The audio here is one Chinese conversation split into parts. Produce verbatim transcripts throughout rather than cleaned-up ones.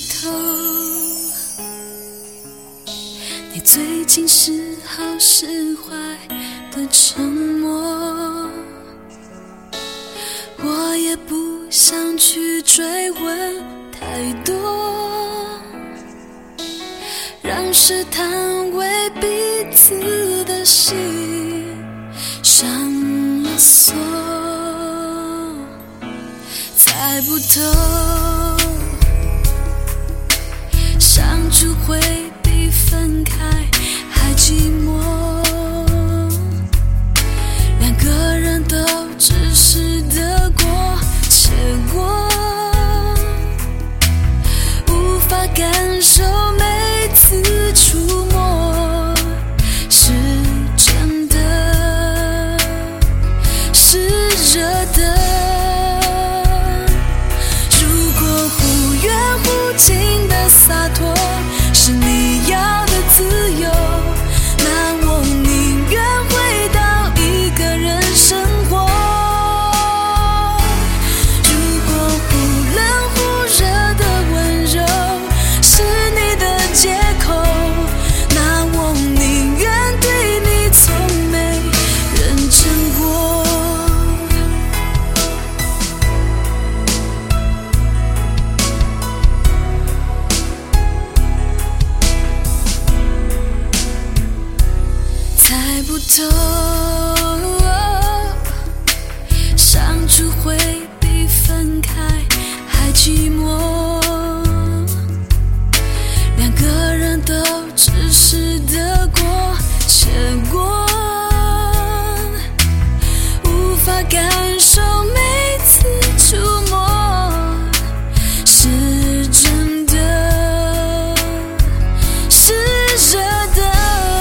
透，你最近是好是坏的沉默，我也不想去追问太多，让试探为彼此的心上了锁，猜不透相处会比分开还寂寞，两个人都只是得过且过，无法感受每次触摸是真的是热的，如果忽远忽近的洒脱是你要的自由，那我宁愿回到一个人生活，如果忽冷忽热的温柔是你的借口，那我宁愿对你从没认真过，猜不透相处会比分开还寂寞，两个人都只是得过且过，无法感受每次触摸是真的是热的，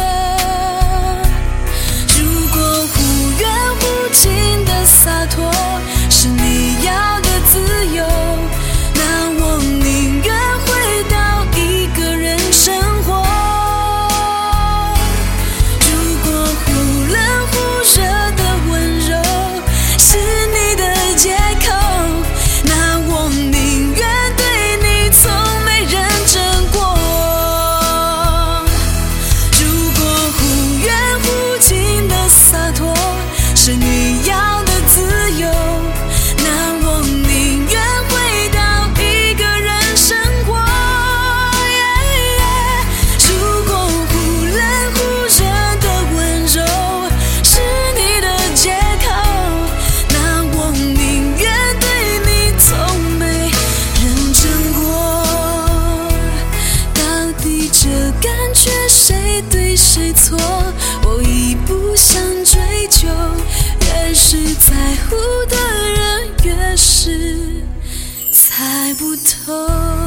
如果忽远忽近的洒脱是你要的自由，那我宁愿回到一个人生活，如果忽冷忽热的温柔是你的借口，那我宁愿对你从没认真过，如果忽远忽近的洒脱是你要的自由，那我宁愿回到一个人生活，如果忽冷忽热的温柔是你的借口，那我宁愿对你从没认真过，到底这感觉谁对谁错，我已不想追究，越是在乎的人越是猜不透。